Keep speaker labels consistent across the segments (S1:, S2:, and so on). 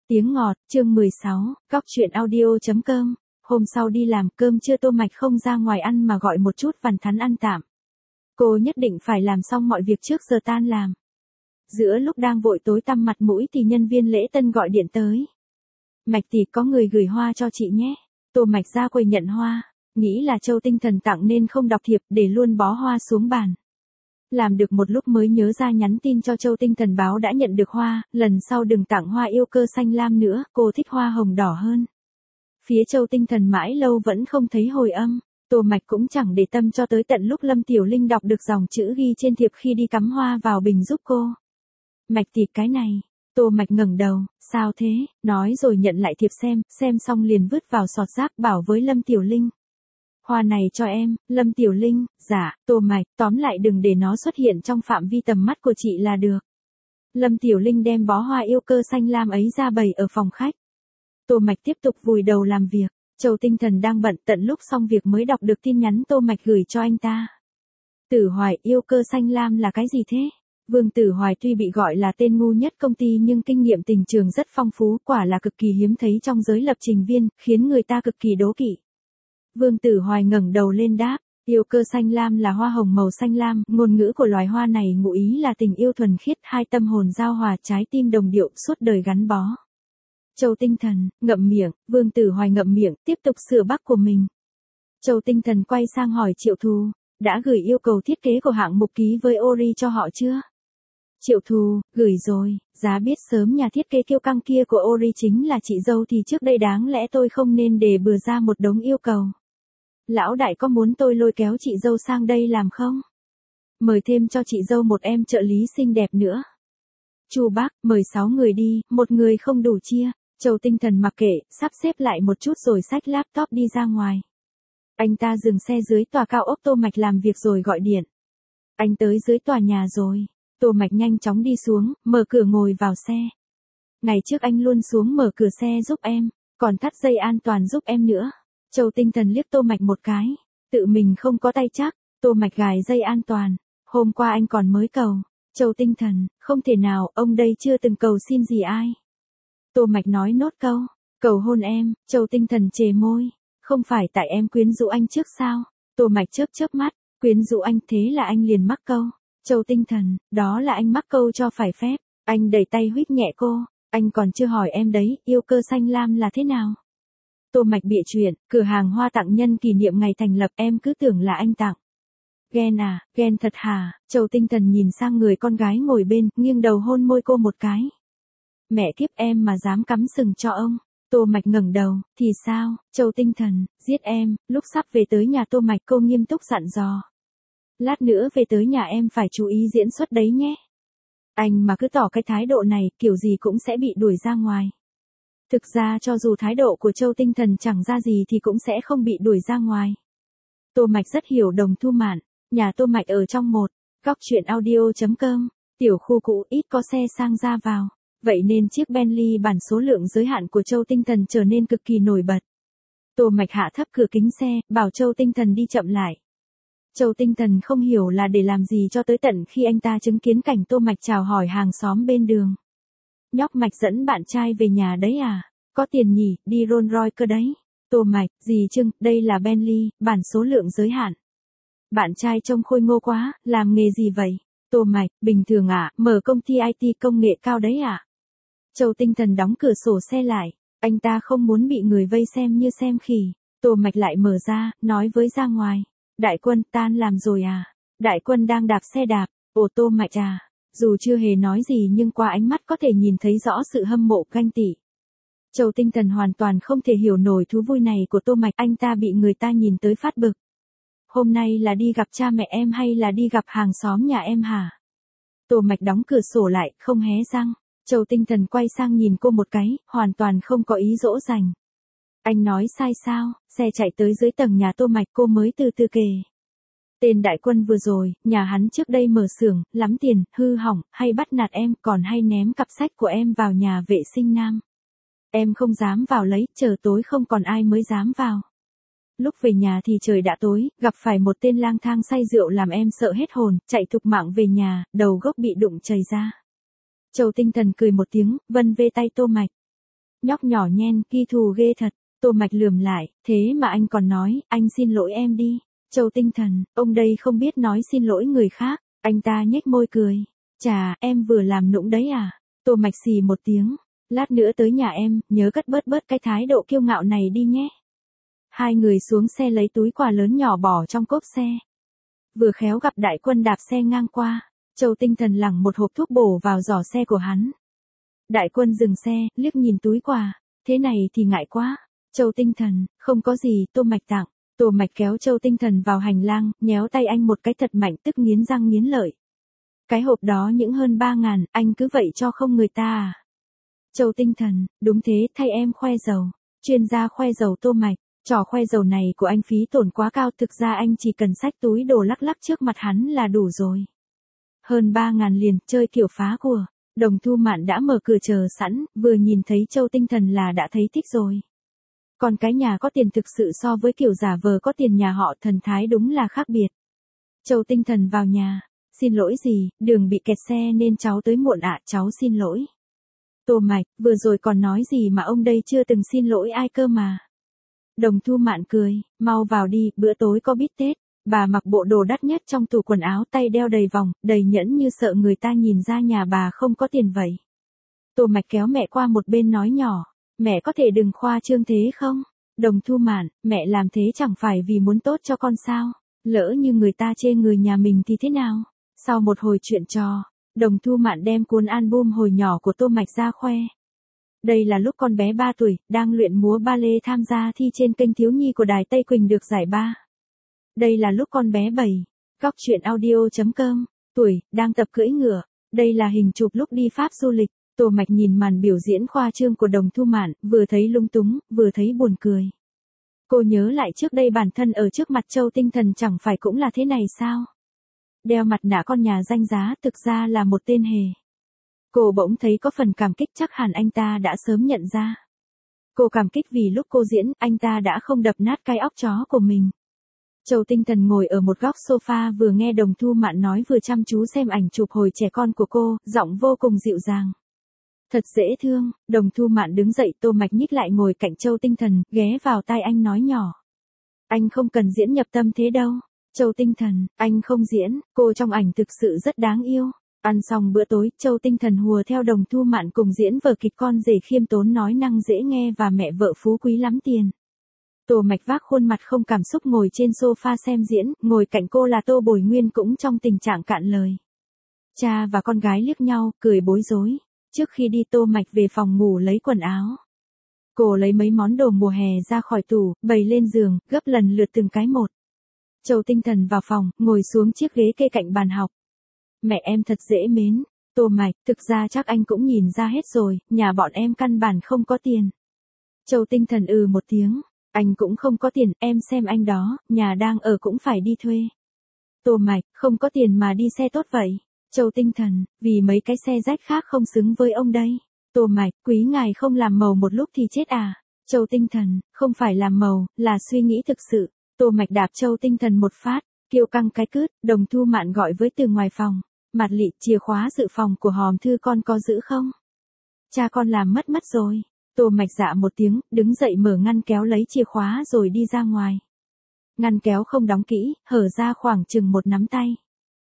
S1: Tiếng ngọt, chương 16, góc truyện audio.com. Hôm sau đi làm cơm trưa Tô Mạch không ra ngoài ăn mà gọi một chút vằn thắn ăn tạm. Cô nhất định phải làm xong mọi việc trước giờ tan làm. Giữa lúc đang vội tối tăm mặt mũi thì nhân viên lễ tân gọi điện tới. Mạch tỷ, có người gửi hoa cho chị nhé. Tô Mạch ra quầy nhận hoa, nghĩ là Châu Tinh Thần tặng nên không đọc thiệp, để luôn bó hoa xuống bàn. Làm được một lúc mới nhớ ra nhắn tin cho Châu Tinh Thần báo đã nhận được hoa, lần sau đừng tặng hoa yêu cơ xanh lam nữa, cô thích hoa hồng đỏ hơn. Phía Châu Tinh Thần mãi lâu vẫn không thấy hồi âm, Tô Mạch cũng chẳng để tâm cho tới tận lúc Lâm Tiểu Linh đọc được dòng chữ ghi trên thiệp khi đi cắm hoa vào bình giúp cô. Mạch tỷ, cái này. Tô Mạch ngẩng đầu, sao thế, nói rồi nhận lại thiệp xem xong liền vứt vào sọt rác bảo với Lâm Tiểu Linh. Hoa này cho em, Lâm Tiểu Linh, dạ, Tô Mạch, tóm lại đừng để nó xuất hiện trong phạm vi tầm mắt của chị là được. Lâm Tiểu Linh đem bó hoa yêu cơ xanh lam ấy ra bày ở phòng khách. Tô Mạch tiếp tục vùi đầu làm việc, Châu Tinh Thần đang bận, tận lúc xong việc mới đọc được tin nhắn Tô Mạch gửi cho anh ta. Tử Hoài, yêu cơ xanh lam là cái gì thế? Vương Tử Hoài tuy bị gọi là tên ngu nhất công ty nhưng kinh nghiệm tình trường rất phong phú, quả là cực kỳ hiếm thấy trong giới lập trình viên, khiến người ta cực kỳ đố kỵ. Vương Tử Hoài ngẩng đầu lên đáp, yêu cơ xanh lam là hoa hồng màu xanh lam, ngôn ngữ của loài hoa này ngụ ý là tình yêu thuần khiết, hai tâm hồn giao hòa, trái tim đồng điệu, suốt đời gắn bó. Châu Tinh Thần, ngậm miệng, Vương Tử Hoài ngậm miệng, tiếp tục sửa bác của mình. Châu Tinh Thần quay sang hỏi Triệu Thù, đã gửi yêu cầu thiết kế của hạng mục ký với Ori cho họ chưa? Triệu Thù, gửi rồi, giá biết sớm nhà thiết kế kiêu căng kia của Ori chính là chị dâu thì trước đây đáng lẽ tôi không nên để bừa ra một đống yêu cầu. Lão đại có muốn tôi lôi kéo chị dâu sang đây làm không? Mời thêm cho chị dâu một em trợ lý xinh đẹp nữa. Chu bác, mời 6 người đi, một người không đủ chia. Châu Tinh Thần mặc kệ, sắp xếp lại một chút rồi xách laptop đi ra ngoài. Anh ta dừng xe dưới tòa cao ốc Tô Mạch làm việc rồi gọi điện. Anh tới dưới tòa nhà rồi. Tô Mạch nhanh chóng đi xuống, mở cửa ngồi vào xe. Ngày trước anh luôn xuống mở cửa xe giúp em, còn thắt dây an toàn giúp em nữa. Châu Tinh Thần liếc Tô Mạch một cái, tự mình không có tay chắc. Tô Mạch gài dây an toàn, hôm qua anh còn mới cầu. Châu Tinh Thần, không thể nào, ông đây chưa từng cầu xin gì ai. Tô Mạch nói nốt câu, cầu hôn em. Châu Tinh Thần chề môi, không phải tại em quyến rũ anh trước sao? Tô Mạch chớp mắt, quyến rũ anh thế là anh liền mắc câu. Châu Tinh Thần, đó là anh mắc câu cho phải phép. Anh đẩy tay huýt nhẹ cô, anh còn chưa hỏi em đấy, yêu cơ xanh lam là thế nào? Tô Mạch bịa chuyện, cửa hàng hoa tặng nhân kỷ niệm ngày thành lập, em cứ tưởng là anh tặng. Ghen à, ghen thật hả? Châu Tinh Thần nhìn sang người con gái ngồi bên, nghiêng đầu hôn môi cô một cái. Mẹ kiếp, em mà dám cắm sừng cho ông. Tô Mạch ngẩng đầu, thì sao? Châu Tinh Thần, giết em. Lúc sắp về tới nhà Tô Mạch cô nghiêm túc dặn dò. Lát nữa về tới nhà em phải chú ý diễn xuất đấy nhé. Anh mà cứ tỏ cái thái độ này, kiểu gì cũng sẽ bị đuổi ra ngoài. Thực ra cho dù thái độ của Châu Tinh Thần chẳng ra gì thì cũng sẽ không bị đuổi ra ngoài. Tô Mạch rất hiểu Đồng Thu Mạn, nhà Tô Mạch ở trong một góc truyện audio.com, tiểu khu cũ ít có xe sang ra vào. Vậy nên chiếc Bentley bản số lượng giới hạn của Châu Tinh Thần trở nên cực kỳ nổi bật. Tô Mạch hạ thấp cửa kính xe, bảo Châu Tinh Thần đi chậm lại. Châu Tinh Thần không hiểu là để làm gì cho tới tận khi anh ta chứng kiến cảnh Tô Mạch chào hỏi hàng xóm bên đường. Nhóc Mạch dẫn bạn trai về nhà đấy à? Có tiền nhỉ, đi Rolls Royce cơ đấy. Tô Mạch, gì chưng, đây là Bentley, bản số lượng giới hạn. Bạn trai trông khôi ngô quá, làm nghề gì vậy? Tô Mạch, bình thường à, mở công ty IT công nghệ cao đấy à? Châu Tinh Thần đóng cửa sổ xe lại, anh ta không muốn bị người vây xem như xem khỉ. Tô Mạch lại mở ra, nói với ra ngoài. Đại Quân, tan làm rồi à? Đại Quân đang đạp xe đạp. Ồ, Tô Mạch à. Dù chưa hề nói gì nhưng qua ánh mắt có thể nhìn thấy rõ sự hâm mộ ganh tị. Châu Tinh Thần hoàn toàn không thể hiểu nổi thú vui này của Tô Mạch, anh ta bị người ta nhìn tới phát bực. Hôm nay là đi gặp cha mẹ em hay là đi gặp hàng xóm nhà em hả? Tô Mạch đóng cửa sổ lại, không hé răng. Châu Tinh Thần quay sang nhìn cô một cái, hoàn toàn không có ý dỗ dành. Anh nói sai sao? Xe chạy tới dưới tầng nhà Tô Mạch cô mới từ từ kể. Tên Đại Quân vừa rồi, nhà hắn trước đây mở xưởng, lắm tiền, hư hỏng, hay bắt nạt em, còn hay ném cặp sách của em vào nhà vệ sinh nam. Em không dám vào lấy, chờ tối không còn ai mới dám vào. Lúc về nhà thì trời đã tối, gặp phải một tên lang thang say rượu làm em sợ hết hồn, chạy thục mạng về nhà, đầu gốc bị đụng chảy ra. Châu Tinh Thần cười một tiếng, vân vê tay Tô Mạch. Nhóc nhỏ nhen, ghi thù ghê thật. Tô Mạch lườm lại, thế mà anh còn nói, anh xin lỗi em đi. Châu Tinh Thần, ông đây không biết nói xin lỗi người khác. Anh ta nhếch môi cười. Chà, em vừa làm nũng đấy à? Tô Mạch xì một tiếng. Lát nữa tới nhà em, nhớ cất bớt cái thái độ kiêu ngạo này đi nhé. Hai người xuống xe lấy túi quà lớn nhỏ bỏ trong cốp xe. Vừa khéo gặp Đại Quân đạp xe ngang qua. Châu Tinh Thần lẳng một hộp thuốc bổ vào giỏ xe của hắn. Đại Quân dừng xe, liếc nhìn túi quà. Thế này thì ngại quá. Châu Tinh Thần, không có gì, Tô Mạch tặng. Tô Mạch kéo Châu Tinh Thần vào hành lang, nhéo tay anh một cái thật mạnh tức nghiến răng nghiến lợi. Cái hộp đó những hơn 3.000, anh cứ vậy cho không người ta à? Châu Tinh Thần, đúng thế, thay em khoe dầu. Chuyên gia khoe dầu Tô Mạch, trò khoe dầu này của anh phí tổn quá cao, thực ra anh chỉ cần xách túi đồ lắc lắc trước mặt hắn là đủ rồi. Hơn 3.000 liền, chơi kiểu phá của. Đồng Thu Mạn đã mở cửa chờ sẵn, vừa nhìn thấy Châu Tinh Thần là đã thấy thích rồi. Còn cái nhà có tiền thực sự so với kiểu giả vờ có tiền nhà họ Thần Thái đúng là khác biệt. Châu Tinh Thần vào nhà. Xin lỗi gì, đường bị kẹt xe nên cháu tới muộn ạ, cháu xin lỗi. Tô Mạch, vừa rồi còn nói gì mà ông đây chưa từng xin lỗi ai cơ mà. Đồng Thu Mạn cười, mau vào đi, bữa tối có bít tết. Bà mặc bộ đồ đắt nhất trong tủ quần áo, tay đeo đầy vòng, đầy nhẫn như sợ người ta nhìn ra nhà bà không có tiền vậy. Tô Mạch kéo mẹ qua một bên nói nhỏ, mẹ có thể đừng khoa trương thế không? Đồng Thu Mạn, mẹ làm thế chẳng phải vì muốn tốt cho con sao? Lỡ như người ta chê người nhà mình thì thế nào? Sau một hồi chuyện trò, Đồng Thu Mạn đem cuốn album hồi nhỏ của Tô Mạch ra khoe. Đây là lúc con bé 3 tuổi, đang luyện múa ballet tham gia thi trên kênh thiếu nhi của Đài Tây Quỳnh được giải 3. Đây là lúc con bé 7, góc truyện audio.com, tuổi, đang tập cưỡi ngựa. Đây là hình chụp lúc đi Pháp du lịch. Tô Mạch nhìn màn biểu diễn khoa trương của Đồng Thu Mạn, vừa thấy lung túng, vừa thấy buồn cười. Cô nhớ lại trước đây bản thân ở trước mặt Châu Tinh Thần chẳng phải cũng là thế này sao? Đeo mặt nạ con nhà danh giá thực ra là một tên hề. Cô bỗng thấy có phần cảm kích, chắc hẳn anh ta đã sớm nhận ra. Cô cảm kích vì lúc cô diễn, anh ta đã không đập nát cái óc chó của mình. Châu Tinh Thần ngồi ở một góc sofa vừa nghe Đồng Thu Mạn nói vừa chăm chú xem ảnh chụp hồi trẻ con của cô, giọng vô cùng dịu dàng. Thật dễ thương. Đồng Thu Mạn đứng dậy, Tô Mạch nhích lại ngồi cạnh Châu Tinh Thần, ghé vào tai anh nói nhỏ. Anh không cần diễn nhập tâm thế đâu. Châu Tinh Thần, anh không diễn, cô trong ảnh thực sự rất đáng yêu. Ăn xong bữa tối, Châu Tinh Thần hùa theo Đồng Thu Mạn cùng diễn vở kịch con rể khiêm tốn nói năng dễ nghe và mẹ vợ phú quý lắm tiền. Tô Mạch vác khuôn mặt không cảm xúc ngồi trên sofa xem diễn, ngồi cạnh cô là Tô Bồi Nguyên cũng trong tình trạng cạn lời. Cha và con gái liếc nhau, cười bối rối. Trước khi đi Tô Mạch về phòng ngủ lấy quần áo. Cô lấy mấy món đồ mùa hè ra khỏi tủ, bày lên giường, gấp lần lượt từng cái một. Châu Tinh Thần vào phòng, ngồi xuống chiếc ghế kê cạnh bàn học. Mẹ em thật dễ mến. Tô Mạch, thực ra chắc anh cũng nhìn ra hết rồi, nhà bọn em căn bản không có tiền. Châu Tinh Thần một tiếng. Anh cũng không có tiền, em xem anh đó, nhà đang ở cũng phải đi thuê. Tô Mạch, không có tiền mà đi xe tốt vậy. Châu Tinh Thần, vì mấy cái xe rách khác không xứng với ông đây. Tô Mạch, quý ngài không làm màu một lúc thì chết à? Châu Tinh Thần, không phải làm màu, là suy nghĩ thực sự. Tô Mạch đạp Châu Tinh Thần một phát, kiêu căng cái cứt. Đồng Thu Mạn gọi với từ ngoài phòng. Mạt Lị, chìa khóa dự phòng của hòm thư con có giữ không? Cha con làm mất rồi. Tô Mạch dạ một tiếng, đứng dậy mở ngăn kéo lấy chìa khóa rồi đi ra ngoài. Ngăn kéo không đóng kỹ, hở ra khoảng chừng một nắm tay.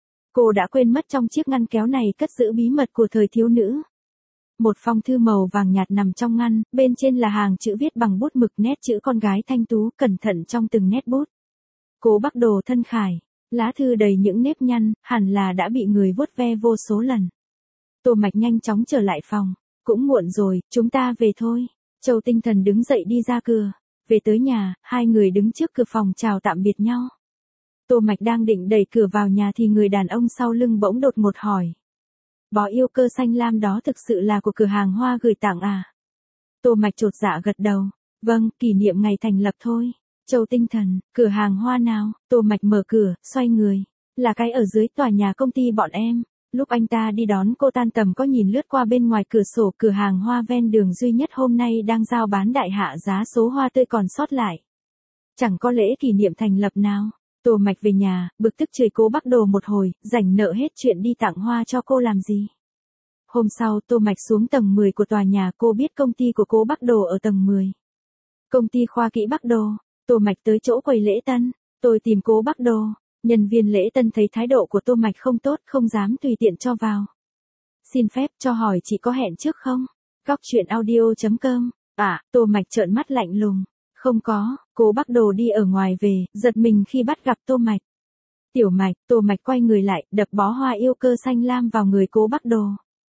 S1: Cô đã quên mất trong chiếc ngăn kéo này cất giữ bí mật của thời thiếu nữ. Một phong thư màu vàng nhạt nằm trong ngăn, bên trên là hàng chữ viết bằng bút mực, nét chữ con gái thanh tú cẩn thận trong từng nét bút. Cố Bắc Đồ thân khải. Lá thư đầy những nếp nhăn, hẳn là đã bị người vuốt ve vô số lần. Tô Mạch nhanh chóng trở lại phòng. Cũng muộn rồi, chúng ta về thôi. Châu Tinh Thần đứng dậy đi ra cửa. Về tới nhà, hai người đứng trước cửa phòng chào tạm biệt nhau. Tô Mạch đang định đẩy cửa vào nhà thì người đàn ông sau lưng bỗng đột ngột hỏi. Bó yêu cơ xanh lam đó thực sự là của cửa hàng hoa gửi tặng à? Tô Mạch chột dạ gật đầu. Vâng, kỷ niệm ngày thành lập thôi. Châu Tinh Thần, cửa hàng hoa nào? Tô Mạch mở cửa, xoay người. Là cái ở dưới tòa nhà công ty bọn em. Lúc anh ta đi đón cô tan tầm có nhìn lướt qua bên ngoài cửa sổ, cửa hàng hoa ven đường duy nhất hôm nay đang giao bán đại hạ giá số hoa tươi còn sót lại. Chẳng có lễ kỷ niệm thành lập nào. Tô Mạch về nhà, bực tức chửi Cố Bắc Đồ một hồi, rảnh nợ hết chuyện đi tặng hoa cho cô làm gì. Hôm sau Tô Mạch xuống tầng 10 của tòa nhà, cô biết công ty của cô Bắc Đồ ở tầng 10. Công ty khoa kỹ Bắc Đồ. Tô Mạch tới chỗ quầy lễ tân. Tôi tìm cô Bắc Đồ. Nhân viên lễ tân thấy thái độ của Tô Mạch không tốt, không dám tùy tiện cho vào. Xin phép cho hỏi chị có hẹn trước không? Góc chuyện audio.com. Tô Mạch trợn mắt lạnh lùng. Không có, cô Bắc Đồ đi ở ngoài về, giật mình khi bắt gặp Tô Mạch. Tiểu Mạch, Tô Mạch quay người lại, đập bó hoa yêu cơ xanh lam vào người cô Bắc Đồ.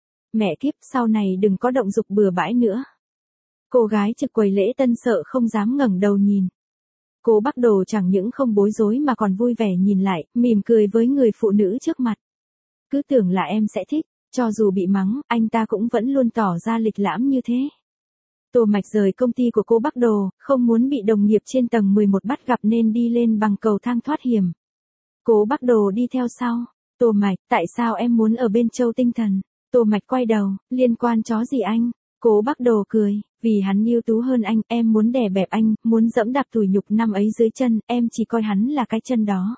S1: Mẹ kiếp, sau này đừng có động dục bừa bãi nữa. Cô gái trực quầy lễ tân sợ không dám ngẩng đầu nhìn. Cô Bắc Đồ chẳng những không bối rối mà còn vui vẻ nhìn lại, mỉm cười với người phụ nữ trước mặt. Cứ tưởng là em sẽ thích, cho dù bị mắng, anh ta cũng vẫn luôn tỏ ra lịch lãm như thế. Tô Mạch rời công ty của cô Bắc Đồ, không muốn bị đồng nghiệp trên tầng 11 bắt gặp nên đi lên bằng cầu thang thoát hiểm. Cô Bắc Đồ đi theo sau. Tô Mạch, tại sao em muốn ở bên Châu Tinh Thần? Tô Mạch quay đầu, liên quan chó gì anh? Cô Bắc Đồ cười, vì hắn ưu tú hơn anh, em muốn đè bẹp anh, muốn dẫm đạp tủi nhục năm ấy dưới chân, em chỉ coi hắn là cái chân đó.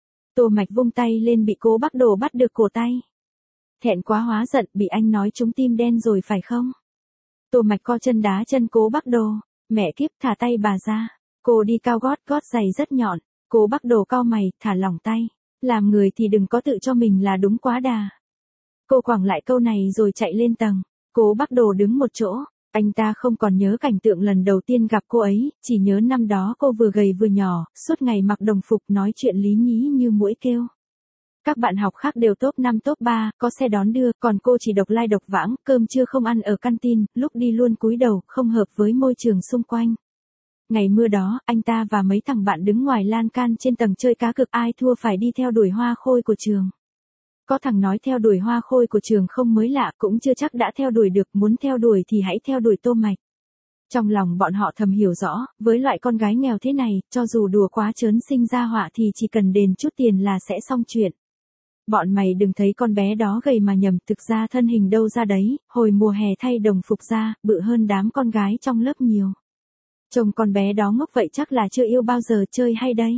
S1: Tô Mạch vung tay lên bị cô Bắc Đồ bắt được cổ tay. Thẹn quá hóa giận, bị anh nói trúng tim đen rồi phải không? Tô Mạch co chân đá chân cô Bắc Đồ. Mẹ kiếp, thả tay bà ra. Cô đi cao gót, gót giày rất nhọn. Cô Bắc Đồ cau mày, thả lỏng tay. Làm người thì đừng có tự cho mình là đúng quá đà. Cô quẳng lại câu này rồi chạy lên tầng. Cô Bắc Đồ đứng một chỗ. Anh ta không còn nhớ cảnh tượng lần đầu tiên gặp cô ấy, chỉ nhớ năm đó cô vừa gầy vừa nhỏ, suốt ngày mặc đồng phục nói chuyện lý nhí như muỗi kêu. Các bạn học khác đều top 5 top 3, có xe đón đưa, còn cô chỉ độc lai độc vãng, cơm trưa không ăn ở canteen, lúc đi luôn cúi đầu, không hợp với môi trường xung quanh. Ngày mưa đó, anh ta và mấy thằng bạn đứng ngoài lan can trên tầng chơi cá cược, ai thua phải đi theo đuổi hoa khôi của trường. Có thằng nói theo đuổi hoa khôi của trường không mới lạ, cũng chưa chắc đã theo đuổi được, muốn theo đuổi thì hãy theo đuổi Tô Mạch. Trong lòng bọn họ thầm hiểu rõ, với loại con gái nghèo thế này, cho dù đùa quá trớn sinh ra họa thì chỉ cần đền chút tiền là sẽ xong chuyện. Bọn mày đừng thấy con bé đó gầy mà nhầm, thực ra thân hình đâu ra đấy, hồi mùa hè thay đồng phục ra, bự hơn đám con gái trong lớp nhiều. Trông con bé đó ngốc vậy chắc là chưa yêu bao giờ, chơi hay đây.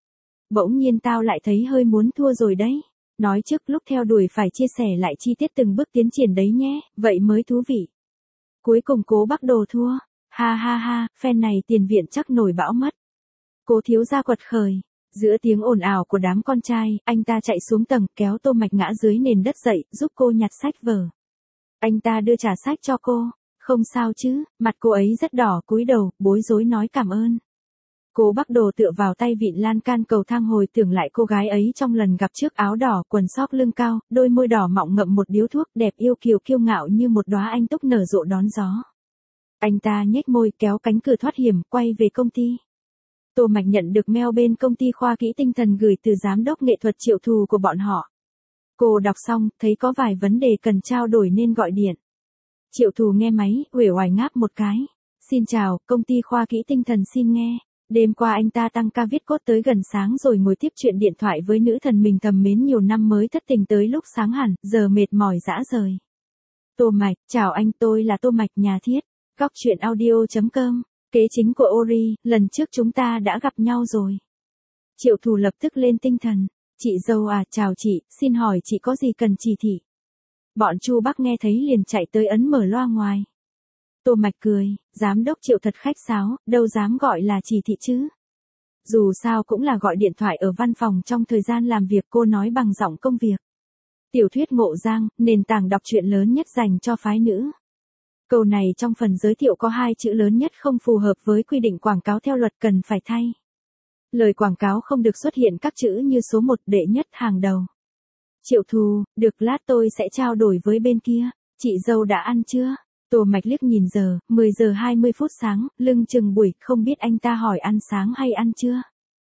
S1: Bỗng nhiên tao lại thấy hơi muốn thua rồi đấy. Nói trước lúc theo đuổi phải chia sẻ lại chi tiết từng bước tiến triển đấy nhé, vậy mới thú vị. Cuối cùng cô Bắc Đồ thua. Ha ha ha, phen này tiền viện chắc nổi bão mất. Cô thiếu gia quật khởi. Giữa tiếng ồn ào của đám con trai, anh ta chạy xuống tầng, kéo Tô Mạch ngã dưới nền đất dậy, giúp cô nhặt sách vở. Anh ta đưa trả sách cho cô. Không sao chứ, mặt cô ấy rất đỏ, cúi đầu, bối rối nói cảm ơn. Cô Bắc Đồ tựa vào tay vịn lan can cầu thang, hồi tưởng lại cô gái ấy trong lần gặp trước, áo đỏ, quần sóc lưng cao, đôi môi đỏ mọng ngậm một điếu thuốc, đẹp yêu kiều kiêu ngạo như một đóa anh túc nở rộ đón gió. Anh ta nhếch môi, kéo cánh cửa thoát hiểm, quay về công ty. Tô Mạch nhận được mail bên công ty khoa kỹ tinh thần gửi từ giám đốc nghệ thuật Triệu Thù của bọn họ. Cô đọc xong, thấy có vài vấn đề cần trao đổi nên gọi điện. Triệu Thù nghe máy, uể oải ngáp một cái. Xin chào, công ty khoa kỹ tinh thần xin nghe. Đêm qua anh ta tăng ca viết cốt tới gần sáng rồi ngồi tiếp chuyện điện thoại với nữ thần mình thầm mến nhiều năm mới thất tình tới lúc sáng hẳn, giờ mệt mỏi dã rời. Tô Mạch, chào anh, tôi là Tô Mạch nhà thiết. Góc chuyện audio.com. Kế chính của Ori, lần trước chúng ta đã gặp nhau rồi. Triệu Thù lập tức lên tinh thần. Chị dâu à, chào chị, xin hỏi chị có gì cần chỉ thị? Bọn Chu Bắc nghe thấy liền chạy tới ấn mở loa ngoài. Tô Mạch cười, giám đốc Triệu thật khách sáo, đâu dám gọi là chỉ thị chứ. Dù sao cũng là gọi điện thoại ở văn phòng trong thời gian làm việc, cô nói bằng giọng công việc. Tiểu thuyết Ngộ Giang, nền tảng đọc truyện lớn nhất dành cho phái nữ. Câu này trong phần giới thiệu có 2 chữ lớn nhất không phù hợp với quy định quảng cáo theo luật, cần phải thay. Lời quảng cáo không được xuất hiện các chữ như số 1, đệ nhất, hàng đầu. Triệu Thù, được, lát tôi sẽ trao đổi với bên kia. Chị dâu đã ăn chưa? Tô Mạch liếc nhìn giờ, 10 giờ 20 phút sáng, lưng chừng buổi, không biết anh ta hỏi ăn sáng hay ăn chưa?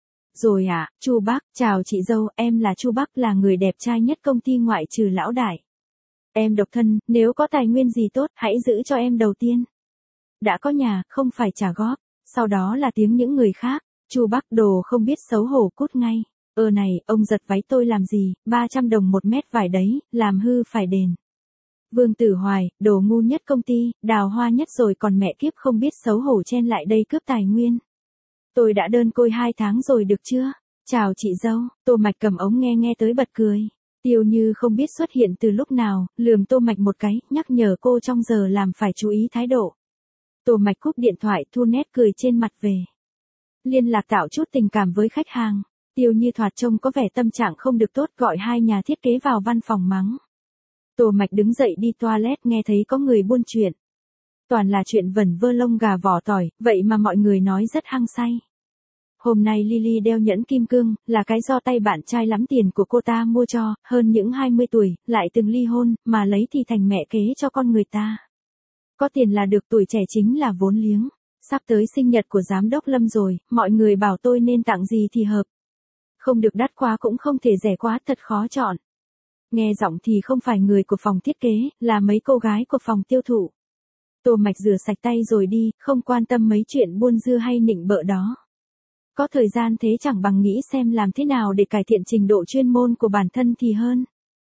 S1: Rồi à, Chu Bắc, chào chị dâu, em là Chu Bắc, là người đẹp trai nhất công ty ngoại trừ lão đại. Em độc thân, nếu có tài nguyên gì tốt, hãy giữ cho em đầu tiên. Đã có nhà, không phải trả góp. Sau đó là tiếng những người khác. Chu Bắc Đồ không biết xấu hổ cút ngay. Này, ông giật váy tôi làm gì, 300 đồng một mét vải đấy, làm hư phải đền. Vương Tử Hoài, đồ ngu nhất công ty, đào hoa nhất rồi còn mẹ kiếp không biết xấu hổ chen lại đây cướp tài nguyên. Tôi đã đơn côi 2 tháng rồi được chưa? Chào chị dâu, Tô Mạch cầm ống nghe nghe tới bật cười. Tiêu Như không biết xuất hiện từ lúc nào, lườm Tô Mạch một cái, nhắc nhở cô trong giờ làm phải chú ý thái độ. Tô Mạch cúp điện thoại, thu nét cười trên mặt về. Liên lạc tạo chút tình cảm với khách hàng. Tiêu Như thoạt trông có vẻ tâm trạng không được tốt, gọi 2 nhà thiết kế vào văn phòng mắng. Tô Mạch đứng dậy đi toilet, nghe thấy có người buôn chuyện. Toàn là chuyện vẩn vơ lông gà vỏ tỏi, vậy mà mọi người nói rất hăng say. Hôm nay Lily đeo nhẫn kim cương, là cái do tay bạn trai lắm tiền của cô ta mua cho, hơn những 20 tuổi, lại từng ly hôn, mà lấy thì thành mẹ kế cho con người ta. Có tiền là được, tuổi trẻ chính là vốn liếng. Sắp tới sinh nhật của giám đốc Lâm rồi, mọi người bảo tôi nên tặng gì thì hợp. Không được đắt quá cũng không thể rẻ quá, thật khó chọn. Nghe giọng thì không phải người của phòng thiết kế, là mấy cô gái của phòng tiêu thụ. Tô Mạch rửa sạch tay rồi đi, không quan tâm mấy chuyện buôn dưa hay nịnh bợ đó. Có thời gian thế chẳng bằng nghĩ xem làm thế nào để cải thiện trình độ chuyên môn của bản thân thì hơn.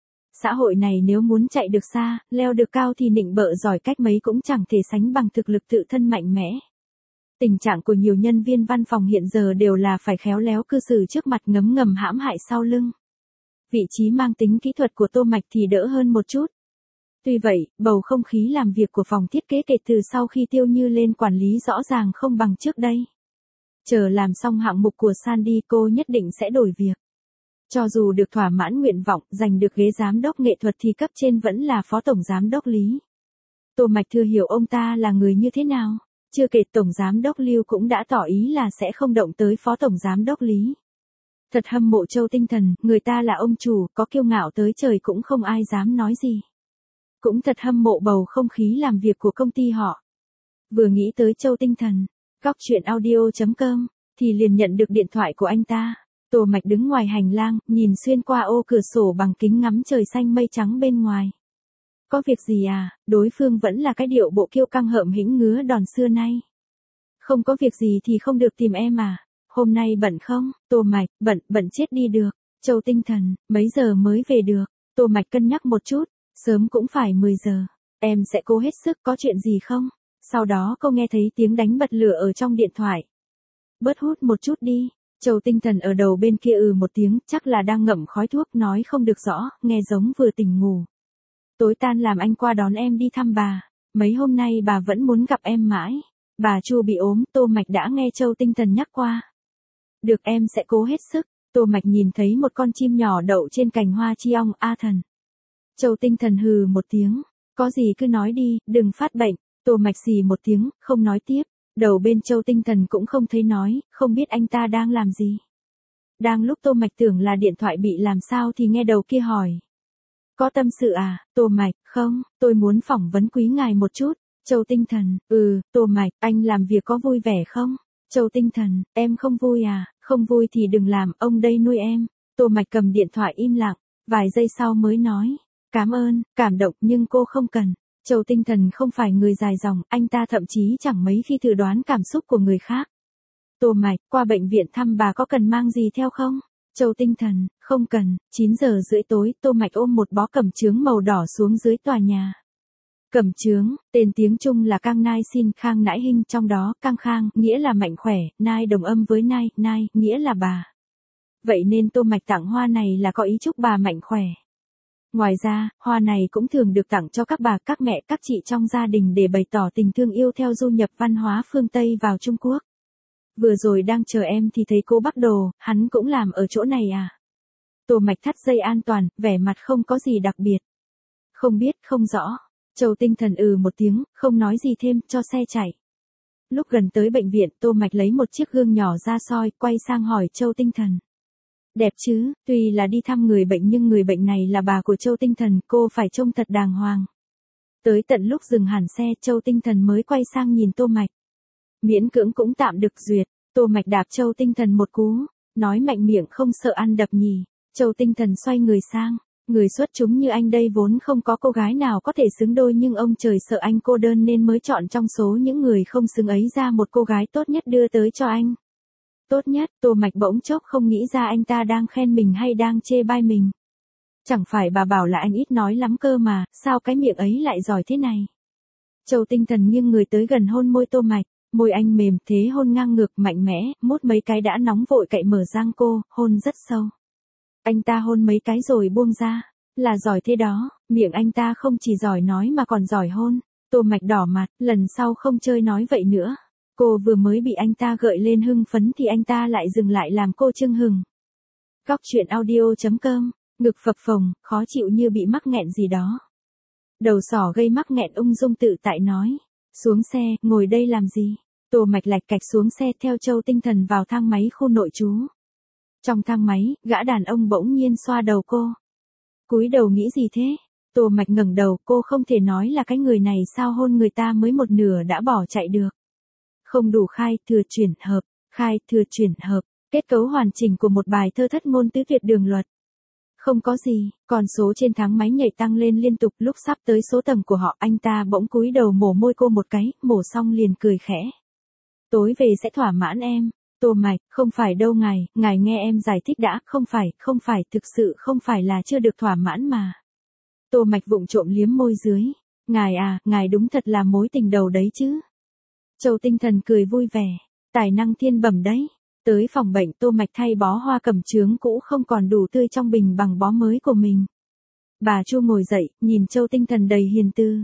S1: Xã hội này nếu muốn chạy được xa, leo được cao thì nịnh bợ giỏi cách mấy cũng chẳng thể sánh bằng thực lực tự thân mạnh mẽ. Tình trạng của nhiều nhân viên văn phòng hiện giờ đều là phải khéo léo cư xử trước mặt, ngấm ngầm hãm hại sau lưng. Vị trí mang tính kỹ thuật của Tô Mạch thì đỡ hơn một chút. Tuy vậy, bầu không khí làm việc của phòng thiết kế kể từ sau khi Tiêu Như lên quản lý rõ ràng không bằng trước đây. Chờ làm xong hạng mục của Sandy, cô nhất định sẽ đổi việc. Cho dù được thỏa mãn nguyện vọng, giành được ghế giám đốc nghệ thuật thì cấp trên vẫn là phó tổng giám đốc Lý. Tô Mạch thừa hiểu ông ta là người như thế nào. Chưa kể tổng giám đốc Lưu cũng đã tỏ ý là sẽ không động tới phó tổng giám đốc Lý. Thật hâm mộ Châu Tinh Thần, người ta là ông chủ, có kiêu ngạo tới trời cũng không ai dám nói gì. Cũng thật hâm mộ bầu không khí làm việc của công ty họ. Vừa nghĩ tới Châu Tinh Thần, góc chuyện audio.com, thì liền nhận được điện thoại của anh ta. Tô Mạch đứng ngoài hành lang, nhìn xuyên qua ô cửa sổ bằng kính ngắm trời xanh mây trắng bên ngoài. Có việc gì à? Đối phương vẫn là cái điệu bộ kiêu căng hợm hĩnh ngứa đòn xưa nay. Không có việc gì thì không được tìm em à? Hôm nay bận không? Tô Mạch, bận chết đi được. Châu Tinh Thần, mấy giờ mới về được? Tô Mạch cân nhắc một chút, sớm cũng phải 10 giờ. Em sẽ cố hết sức, có chuyện gì không? Sau đó cô nghe thấy tiếng đánh bật lửa ở trong điện thoại. Bớt hút một chút đi. Châu Tinh Thần ở đầu bên kia một tiếng, chắc là đang ngậm khói thuốc, nói không được rõ, nghe giống vừa tỉnh ngủ. Tối tan làm anh qua đón em đi thăm bà. Mấy hôm nay bà vẫn muốn gặp em mãi. Bà Chu bị ốm, Tô Mạch đã nghe Châu Tinh Thần nhắc qua. Được, em sẽ cố hết sức. Tô Mạch nhìn thấy một con chim nhỏ đậu trên cành hoa chi ong. A Thần. Châu Tinh Thần hừ một tiếng. Có gì cứ nói đi, đừng phát bệnh. Tô Mạch xì một tiếng, không nói tiếp. Đầu bên Châu Tinh Thần cũng không thấy nói, không biết anh ta đang làm gì. Đang lúc Tô Mạch tưởng là điện thoại bị làm sao thì nghe đầu kia hỏi. Có tâm sự à? Tô Mạch, không, tôi muốn phỏng vấn quý ngài một chút. Châu Tinh Thần, Tô Mạch, anh làm việc có vui vẻ không? Châu Tinh Thần, em không vui à? Không vui thì đừng làm, ông đây nuôi em. Tô Mạch cầm điện thoại im lặng, vài giây sau mới nói. Cảm ơn, cảm động nhưng cô không cần. Châu Tinh Thần không phải người dài dòng, anh ta thậm chí chẳng mấy khi thử đoán cảm xúc của người khác. Tô Mạch, qua bệnh viện thăm bà có cần mang gì theo không? Châu Tinh Thần, không cần. 9 giờ rưỡi tối, Tô Mạch ôm một bó cẩm chướng màu đỏ xuống dưới tòa nhà. Cẩm chướng, tên tiếng Trung là Cang Nai Xin Khang Nãi Hinh, trong đó Cang Khang nghĩa là mạnh khỏe, Nai đồng âm với Nai nghĩa là bà. Vậy nên Tô Mạch tặng hoa này là có ý chúc bà mạnh khỏe. Ngoài ra, hoa này cũng thường được tặng cho các bà, các mẹ, các chị trong gia đình để bày tỏ tình thương yêu theo du nhập văn hóa phương Tây vào Trung Quốc. Vừa rồi đang chờ em thì thấy cô Bắc Đồ, hắn cũng làm ở chỗ này à? Tô Mạch thắt dây an toàn, vẻ mặt không có gì đặc biệt. Không biết, không rõ. Châu Tinh Thần một tiếng, không nói gì thêm, cho xe chạy. Lúc gần tới bệnh viện, Tô Mạch lấy một chiếc gương nhỏ ra soi, quay sang hỏi Châu Tinh Thần. Đẹp chứ, tuy là đi thăm người bệnh nhưng người bệnh này là bà của Châu Tinh Thần, cô phải trông thật đàng hoàng. Tới tận lúc dừng hẳn xe, Châu Tinh Thần mới quay sang nhìn Tô Mạch. Miễn cưỡng cũng tạm được duyệt. Tô Mạch đạp Châu Tinh Thần một cú, nói mạnh miệng không sợ ăn đập nhì. Châu Tinh Thần xoay người sang. Người xuất chúng như anh đây vốn không có cô gái nào có thể xứng đôi, nhưng ông trời sợ anh cô đơn nên mới chọn trong số những người không xứng ấy ra một cô gái tốt nhất đưa tới cho anh. Tốt nhất, Tô Mạch bỗng chốc không nghĩ ra anh ta đang khen mình hay đang chê bai mình. Chẳng phải bà bảo là anh ít nói lắm cơ mà, sao cái miệng ấy lại giỏi thế này? Châu Tinh Thần nghiêng người tới gần hôn môi Tô Mạch, môi anh mềm thế hôn ngang ngược mạnh mẽ, mút mấy cái đã nóng vội cậy mở răng cô, hôn rất sâu. Anh ta hôn mấy cái rồi buông ra. Là giỏi thế đó, miệng anh ta không chỉ giỏi nói mà còn giỏi hôn. Tô Mạch đỏ mặt, lần sau không chơi nói vậy nữa. Cô vừa mới bị anh ta gợi lên hưng phấn thì anh ta lại dừng lại làm cô chưng hừng. Góc chuyện audio.com, ngực phập phồng, khó chịu như bị mắc nghẹn gì đó. Đầu sỏ gây mắc nghẹn ung dung tự tại nói. Xuống xe, ngồi đây làm gì? Tô Mạch lạch cạch xuống xe theo Châu Tinh Thần vào thang máy khu nội trú. Trong thang máy, gã đàn ông bỗng nhiên xoa đầu cô. Cúi đầu nghĩ gì thế? Tô Mạch ngẩng đầu, cô không thể nói là cái người này sao hôn người ta mới một nửa đã bỏ chạy được. Không đủ khai, thừa chuyển hợp, khai, thừa chuyển hợp, kết cấu hoàn chỉnh của một bài thơ thất ngôn tứ tuyệt đường luật. Không có gì, con số trên thang máy nhảy tăng lên liên tục lúc sắp tới số tầng của họ, anh ta bỗng cúi đầu mổ môi cô một cái, mổ xong liền cười khẽ. Tối về sẽ thỏa mãn em. Tô Mạch, không phải đâu ngài nghe em giải thích đã, không phải, thực sự không phải là chưa được thỏa mãn mà. Tô Mạch vụng trộm liếm môi dưới. Ngài đúng thật là mối tình đầu đấy chứ. Châu Tinh Thần cười vui vẻ, tài năng thiên bẩm đấy. Tới phòng bệnh Tô Mạch thay bó hoa cẩm chướng cũ không còn đủ tươi trong bình bằng bó mới của mình. Bà Chu ngồi dậy, nhìn Châu Tinh Thần đầy hiền tư.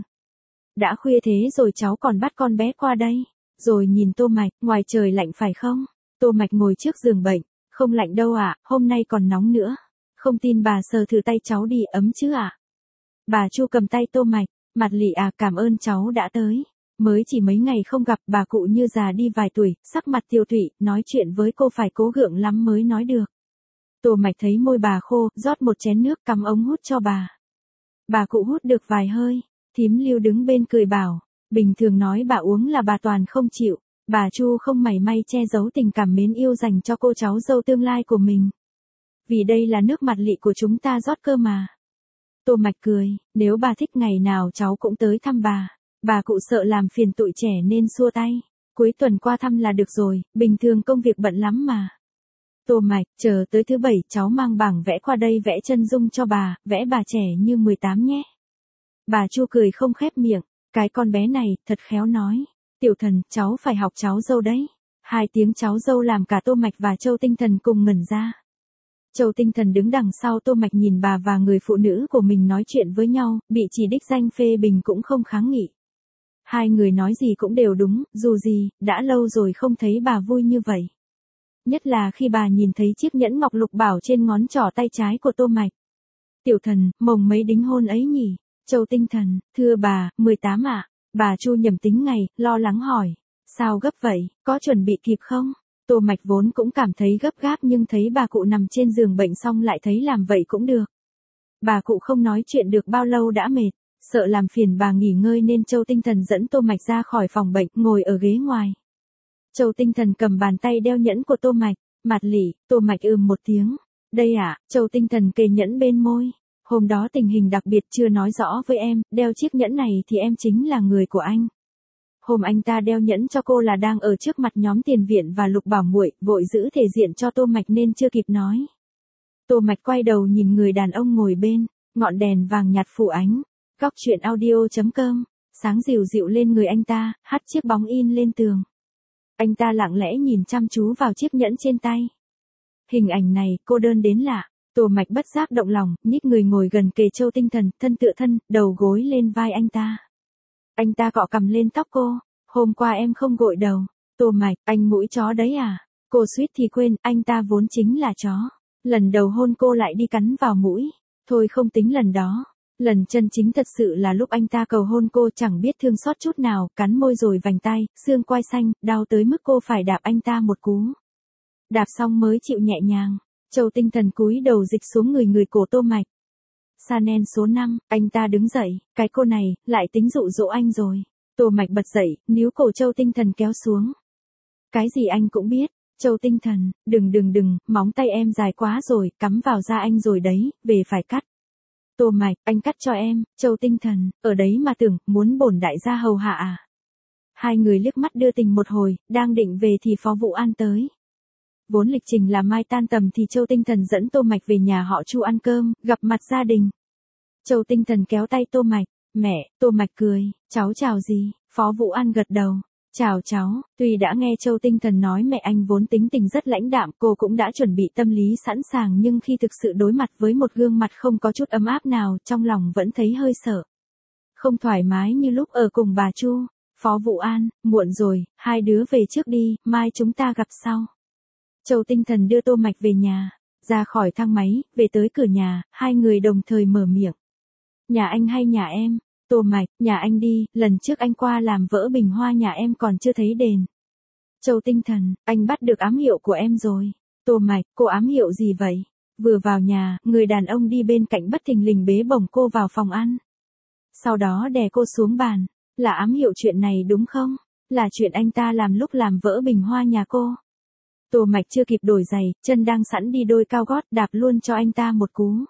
S1: Đã khuya thế rồi cháu còn bắt con bé qua đây. Rồi nhìn Tô Mạch, ngoài trời lạnh phải không? Tô Mạch ngồi trước giường bệnh, không lạnh đâu ạ, hôm nay còn nóng nữa. Không tin bà sờ thử tay cháu đi, ấm chứ ạ. Bà Chu cầm tay Tô Mạch, mặt lị cảm ơn cháu đã tới. Mới chỉ mấy ngày không gặp, bà cụ như già đi vài tuổi, sắc mặt tiêu tụy, nói chuyện với cô phải cố gượng lắm mới nói được. Tô Mạch thấy môi bà khô, rót một chén nước cắm ống hút cho bà. Bà cụ hút được vài hơi, thím Lưu đứng bên cười bảo, bình thường nói bà uống là bà toàn không chịu. Bà Chu không mảy may che giấu tình cảm mến yêu dành cho cô cháu dâu tương lai của mình. Vì đây là nước mặt lị của chúng ta rót cơ mà. Tô Mạch cười, nếu bà thích ngày nào cháu cũng tới thăm bà. Bà cụ sợ làm phiền tụi trẻ nên xua tay. Cuối tuần qua thăm là được rồi, bình thường công việc bận lắm mà. Tô Mạch, chờ tới thứ bảy cháu mang bảng vẽ qua đây vẽ chân dung cho bà, vẽ bà trẻ như 18 nhé. Bà Chu cười không khép miệng, cái con bé này, thật khéo nói. Tiểu Thần, cháu phải học cháu dâu đấy. 2 tiếng cháu dâu làm cả Tô Mạch và Châu Tinh Thần cùng ngẩn ra. Châu Tinh Thần đứng đằng sau Tô Mạch nhìn bà và người phụ nữ của mình nói chuyện với nhau, bị chỉ đích danh phê bình cũng không kháng nghị. Hai người nói gì cũng đều đúng, dù gì, đã lâu rồi không thấy bà vui như vậy. Nhất là khi bà nhìn thấy chiếc nhẫn ngọc lục bảo trên ngón trỏ tay trái của Tô Mạch. Tiểu Thần, mồng mấy đính hôn ấy nhỉ? Châu Tinh Thần, thưa bà, 18 ạ. Bà Chu nhầm tính ngày, lo lắng hỏi. Sao gấp vậy, có chuẩn bị kịp không? Tô Mạch vốn cũng cảm thấy gấp gáp nhưng thấy bà cụ nằm trên giường bệnh xong lại thấy làm vậy cũng được. Bà cụ không nói chuyện được bao lâu đã mệt, sợ làm phiền bà nghỉ ngơi nên Châu Tinh Thần dẫn Tô Mạch ra khỏi phòng bệnh, ngồi ở ghế ngoài. Châu Tinh Thần cầm bàn tay đeo nhẫn của Tô Mạch, mặt lỉ, Tô Mạch một tiếng. Đây ạ, Châu Tinh Thần kề nhẫn bên môi. Hôm đó tình hình đặc biệt chưa nói rõ với em, đeo chiếc nhẫn này thì em chính là người của anh. Hôm anh ta đeo nhẫn cho cô là đang ở trước mặt nhóm Tiền Viện và Lục Bảo Muội, vội giữ thể diện cho Tô Mạch nên chưa kịp nói. Tô Mạch quay đầu nhìn người đàn ông ngồi bên, ngọn đèn vàng nhạt phủ ánh. Góc chuyện audio.com, sáng dịu dịu lên người anh ta, hắt chiếc bóng in lên tường. Anh ta lặng lẽ nhìn chăm chú vào chiếc nhẫn trên tay. Hình ảnh này, cô đơn đến lạ. Tô Mạch bất giác động lòng, nhích người ngồi gần kề Châu Tinh Thần, thân tựa thân, đầu gối lên vai anh ta. Anh ta cọ cằm lên tóc cô. Hôm qua em không gội đầu. Tô Mạch, anh mũi chó đấy à? Cô suýt thì quên, anh ta vốn chính là chó. Lần đầu hôn cô lại đi cắn vào mũi. Thôi không tính lần đó. Lần chân chính thật sự là lúc anh ta cầu hôn cô chẳng biết thương xót chút nào, cắn môi rồi vành tay, xương quai xanh, đau tới mức cô phải đạp anh ta một cú. Đạp xong mới chịu nhẹ nhàng. Châu Tinh Thần cúi đầu dịch xuống người cổ Tô Mạch. Chanel số 5, anh ta đứng dậy, cái cô này, lại tính dụ dỗ anh rồi. Tô Mạch bật dậy, níu cổ Châu Tinh Thần kéo xuống. Cái gì anh cũng biết. Châu Tinh Thần, đừng, móng tay em dài quá rồi, cắm vào da anh rồi đấy, về phải cắt. Tô Mạch, anh cắt cho em. Châu Tinh Thần, ở đấy mà tưởng, muốn bổn đại gia hầu hạ à? Hai người liếc mắt đưa tình một hồi, đang định về thì Phó Vũ An tới. Vốn lịch trình là mai tan tầm thì Châu Tinh Thần dẫn Tô Mạch về nhà họ Chu ăn cơm, gặp mặt gia đình. Châu Tinh Thần kéo tay Tô Mạch, mẹ, Tô Mạch cười, cháu chào gì? Phó Vũ An gật đầu, Chào cháu, tuy đã nghe Châu Tinh Thần nói mẹ anh vốn tính tình rất lãnh đạm, cô cũng đã chuẩn bị tâm lý sẵn sàng, nhưng khi thực sự đối mặt với một gương mặt không có chút ấm áp nào, trong lòng vẫn thấy hơi sợ. Không thoải mái như lúc ở cùng bà Chu. Phó Vũ An, muộn rồi, hai đứa về trước đi, mai chúng ta gặp sau. Châu Tinh Thần đưa Tô Mạch về nhà, ra khỏi thang máy, về tới cửa nhà, hai người đồng thời mở miệng. Nhà anh hay nhà em? Tô Mạch, nhà anh đi, lần trước anh qua làm vỡ bình hoa nhà em còn chưa thấy đền. Châu Tinh Thần, anh bắt được ám hiệu của em rồi. Tô Mạch, cô ám hiệu gì vậy? Vừa vào nhà, người đàn ông đi bên cạnh bất thình lình bế bổng cô vào phòng ăn. Sau đó đè cô xuống bàn. Là ám hiệu chuyện này đúng không? Là chuyện anh ta làm lúc làm vỡ bình hoa nhà cô. Tô Mạch chưa kịp đổi giày, chân đang sẵn đi đôi cao gót, đạp luôn cho anh ta một cú.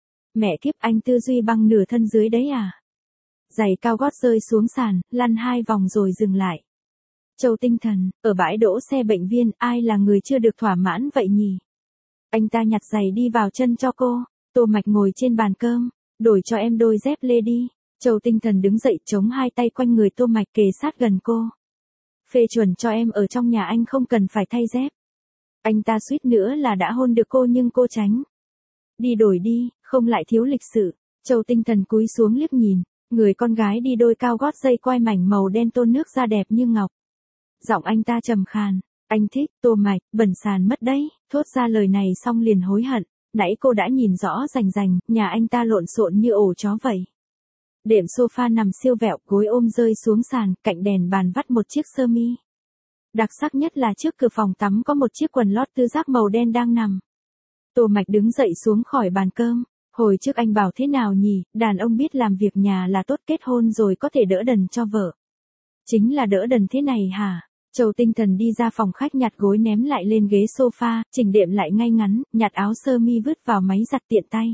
S1: Mẹ kiếp, anh tư duy băng nửa thân dưới đấy à? Giày cao gót rơi xuống sàn, lăn 2 vòng rồi dừng lại. Châu Tinh Thần, ở bãi đỗ xe bệnh viên, ai là người chưa được thỏa mãn vậy nhỉ? Anh ta nhặt giày đi vào chân cho cô. Tô Mạch ngồi trên bàn cơm, đổi cho em đôi dép lê đi. Châu Tinh Thần đứng dậy chống hai tay quanh người Tô Mạch kề sát gần cô. Phê chuẩn cho em ở trong nhà anh không cần phải thay dép. Anh ta suýt nữa là đã hôn được cô nhưng cô tránh. Đi đổi đi, không lại thiếu lịch sự. Châu Tinh Thần cúi xuống liếc nhìn, người con gái đi đôi cao gót dây quai mảnh màu đen tôn nước da đẹp như ngọc. Giọng anh ta trầm khàn, anh thích. Tô Mạch, bẩn sàn mất đấy, thốt ra lời này xong liền hối hận. Nãy cô đã nhìn rõ rành rành, nhà anh ta lộn xộn như ổ chó vậy. Đệm sofa nằm siêu vẹo, gối ôm rơi xuống sàn, cạnh đèn bàn vắt một chiếc sơ mi. Đặc sắc nhất là trước cửa phòng tắm có một chiếc quần lót tứ giác màu đen đang nằm. Tô Mạch đứng dậy xuống khỏi bàn cơm. Hồi trước anh bảo thế nào nhỉ, đàn ông biết làm việc nhà là tốt, kết hôn rồi có thể đỡ đần cho vợ. Chính là đỡ đần thế này hả? Châu Tinh Thần đi ra phòng khách nhặt gối ném lại lên ghế sofa, chỉnh đệm lại ngay ngắn, nhặt áo sơ mi vứt vào máy giặt tiện tay.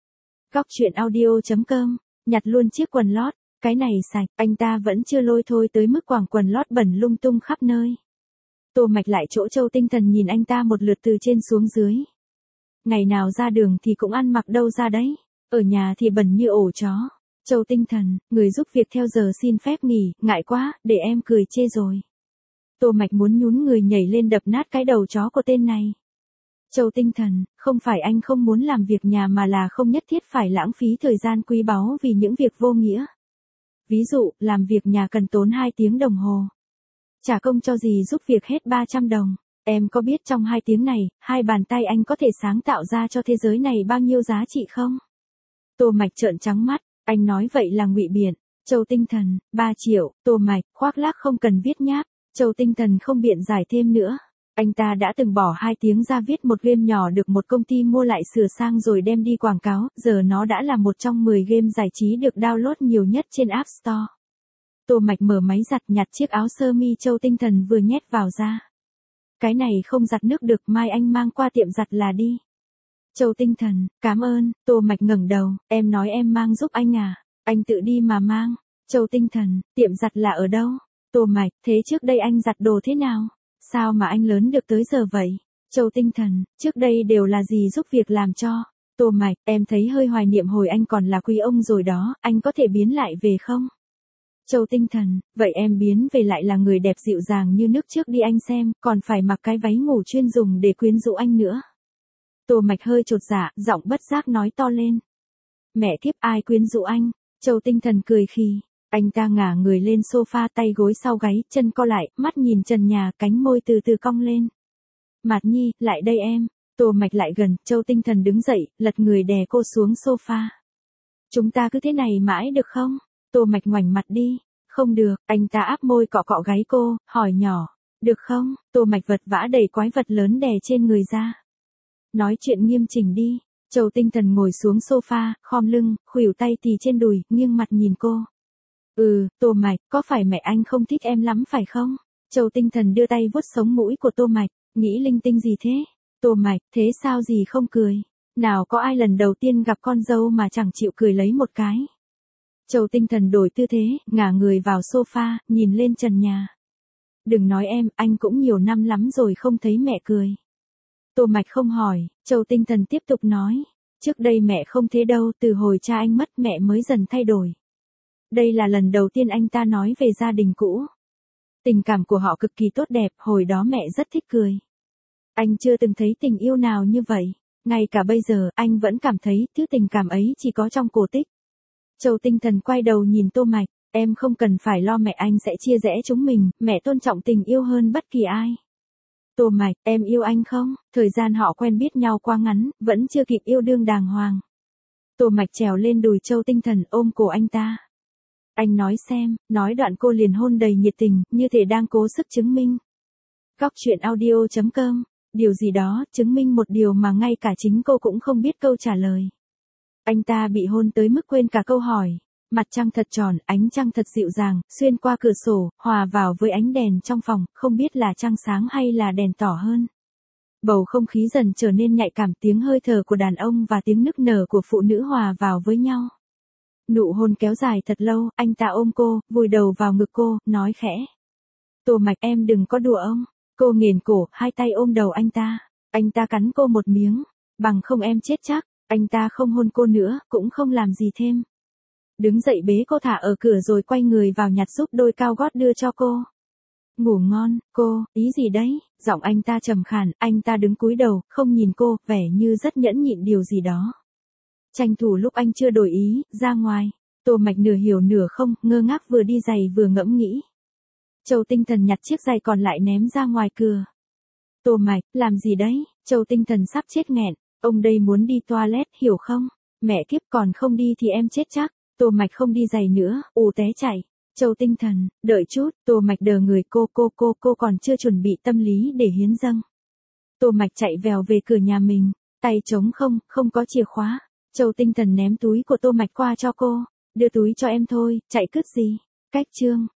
S1: Góc truyện audio.com, nhặt luôn chiếc quần lót, cái này sạch, anh ta vẫn chưa lôi thôi tới mức quàng quần lót bẩn lung tung khắp nơi. Tô Mạch lại chỗ Châu Tinh Thần nhìn anh ta một lượt từ trên xuống dưới. Ngày nào ra đường thì cũng ăn mặc đâu ra đấy, ở nhà thì bẩn như ổ chó. Châu Tinh Thần, người giúp việc theo giờ xin phép nghỉ, ngại quá, để em cười chê rồi. Tô Mạch muốn nhún người nhảy lên đập nát cái đầu chó của tên này. Châu Tinh Thần, không phải anh không muốn làm việc nhà mà là không nhất thiết phải lãng phí thời gian quý báu vì những việc vô nghĩa. Ví dụ, làm việc nhà cần tốn 2 tiếng đồng hồ. Trả công cho gì giúp việc hết 300 đồng. Em có biết trong 2 tiếng này, 2 bàn tay anh có thể sáng tạo ra cho thế giới này bao nhiêu giá trị không? Tô Mạch trợn trắng mắt, anh nói vậy là ngụy biện. Châu Tinh Thần, 3 triệu, Tô Mạch, khoác lác không cần viết nháp. Châu Tinh Thần không biện giải thêm nữa. Anh ta đã từng bỏ 2 tiếng ra viết một game nhỏ được một công ty mua lại sửa sang rồi đem đi quảng cáo, giờ nó đã là một trong 10 game giải trí được download nhiều nhất trên App Store. Tô Mạch mở máy giặt nhặt chiếc áo sơ mi Châu Tinh Thần vừa nhét vào ra. Cái này không giặt nước được, mai anh mang qua tiệm giặt là đi. Châu Tinh Thần, cảm ơn. Tô Mạch ngẩng đầu, em nói em mang giúp anh à? Anh tự đi mà mang. Châu Tinh Thần, tiệm giặt là ở đâu? Tô Mạch, thế trước đây anh giặt đồ thế nào? Sao mà anh lớn được tới giờ vậy? Châu Tinh Thần, trước đây đều là gì giúp việc làm cho? Tô Mạch, em thấy hơi hoài niệm hồi anh còn là quý ông rồi đó, anh có thể biến lại về không? Châu Tinh Thần, vậy em biến về lại là người đẹp dịu dàng như nước trước đi anh xem, còn phải mặc cái váy ngủ chuyên dùng để quyến rũ anh nữa. Tô Mạch hơi chột dạ, giọng bất giác nói to lên. Mẹ kiếp, ai quyến rũ anh? Châu Tinh Thần cười khì. Anh ta ngả người lên sofa, tay gối sau gáy, chân co lại, mắt nhìn trần nhà, cánh môi từ từ cong lên. Mạt Nhi, lại đây em. Tô Mạch lại gần, Châu Tinh Thần đứng dậy, lật người đè cô xuống sofa. Chúng ta cứ thế này mãi được không? Tô Mạch ngoảnh mặt đi. Không được, anh ta áp môi cọ cọ gáy cô, hỏi nhỏ. Được không? Tô Mạch vật vã đẩy quái vật lớn đè trên người ra. Nói chuyện nghiêm chỉnh đi. Châu Tinh Thần ngồi xuống sofa, khom lưng, khuỷu tay tì trên đùi, nghiêng mặt nhìn cô. Tô Mạch, có phải mẹ anh không thích em lắm phải không? Châu Tinh Thần đưa tay vuốt sống mũi của Tô Mạch, nghĩ linh tinh gì thế? Tô Mạch, thế sao gì không cười? Nào có ai lần đầu tiên gặp con dâu mà chẳng chịu cười lấy một cái. Châu Tinh Thần đổi tư thế, ngả người vào sofa, nhìn lên trần nhà. Đừng nói em, anh cũng nhiều năm lắm rồi không thấy mẹ cười. Tô Mạch không hỏi, Châu Tinh Thần tiếp tục nói. Trước đây mẹ không thế đâu, từ hồi cha anh mất mẹ mới dần thay đổi. Đây là lần đầu tiên anh ta nói về gia đình cũ. Tình cảm của họ cực kỳ tốt đẹp, hồi đó mẹ rất thích cười. Anh chưa từng thấy tình yêu nào như vậy. Ngay cả bây giờ, anh vẫn cảm thấy thứ tình cảm ấy chỉ có trong cổ tích. Châu Tinh Thần quay đầu nhìn Tô Mạch, em không cần phải lo mẹ anh sẽ chia rẽ chúng mình, mẹ tôn trọng tình yêu hơn bất kỳ ai. Tô Mạch, em yêu anh không? Thời gian họ quen biết nhau quá ngắn, vẫn chưa kịp yêu đương đàng hoàng. Tô Mạch trèo lên đùi Châu Tinh Thần ôm cổ anh ta. Anh nói xem, nói đoạn cô liền hôn đầy nhiệt tình, như thể đang cố sức chứng minh. Góc truyện audio.com, điều gì đó, chứng minh một điều mà ngay cả chính cô cũng không biết câu trả lời. Anh ta bị hôn tới mức quên cả câu hỏi. Mặt trăng thật tròn, ánh trăng thật dịu dàng, xuyên qua cửa sổ, hòa vào với ánh đèn trong phòng, không biết là trăng sáng hay là đèn tỏ hơn. Bầu không khí dần trở nên nhạy cảm, tiếng hơi thở của đàn ông và tiếng nức nở của phụ nữ hòa vào với nhau. Nụ hôn kéo dài thật lâu, anh ta ôm cô, vùi đầu vào ngực cô, nói khẽ. Tô Mạch, em đừng có đùa ông. Cô nghền cổ, hai tay ôm đầu anh ta. Anh ta cắn cô một miếng. Bằng không em chết chắc. Anh ta không hôn cô nữa, cũng không làm gì thêm. Đứng dậy bế cô thả ở cửa rồi quay người vào nhặt giúp đôi cao gót đưa cho cô. Ngủ ngon, cô, ý gì đấy? Giọng anh ta trầm khàn, anh ta đứng cúi đầu, không nhìn cô, vẻ như rất nhẫn nhịn điều gì đó. Tranh thủ lúc anh chưa đổi ý, ra ngoài. Tô Mạch nửa hiểu nửa không, ngơ ngác vừa đi giày vừa ngẫm nghĩ. Châu Tinh Thần nhặt chiếc giày còn lại ném ra ngoài cửa. Tô Mạch, làm gì đấy? Châu Tinh Thần sắp chết nghẹn. Ông đây muốn đi toilet, hiểu không? Mẹ kiếp, còn không đi thì em chết chắc. Tô Mạch không đi giày nữa, té chạy. Châu Tinh Thần, đợi chút, Tô Mạch đờ người, cô còn chưa chuẩn bị tâm lý để hiến dâng. Tô Mạch chạy vèo về cửa nhà mình, tay trống không có chìa khóa. Châu Tinh Thần ném túi của Tô Mạch qua cho cô, đưa túi cho em thôi, chạy cứt gì. Cách chương.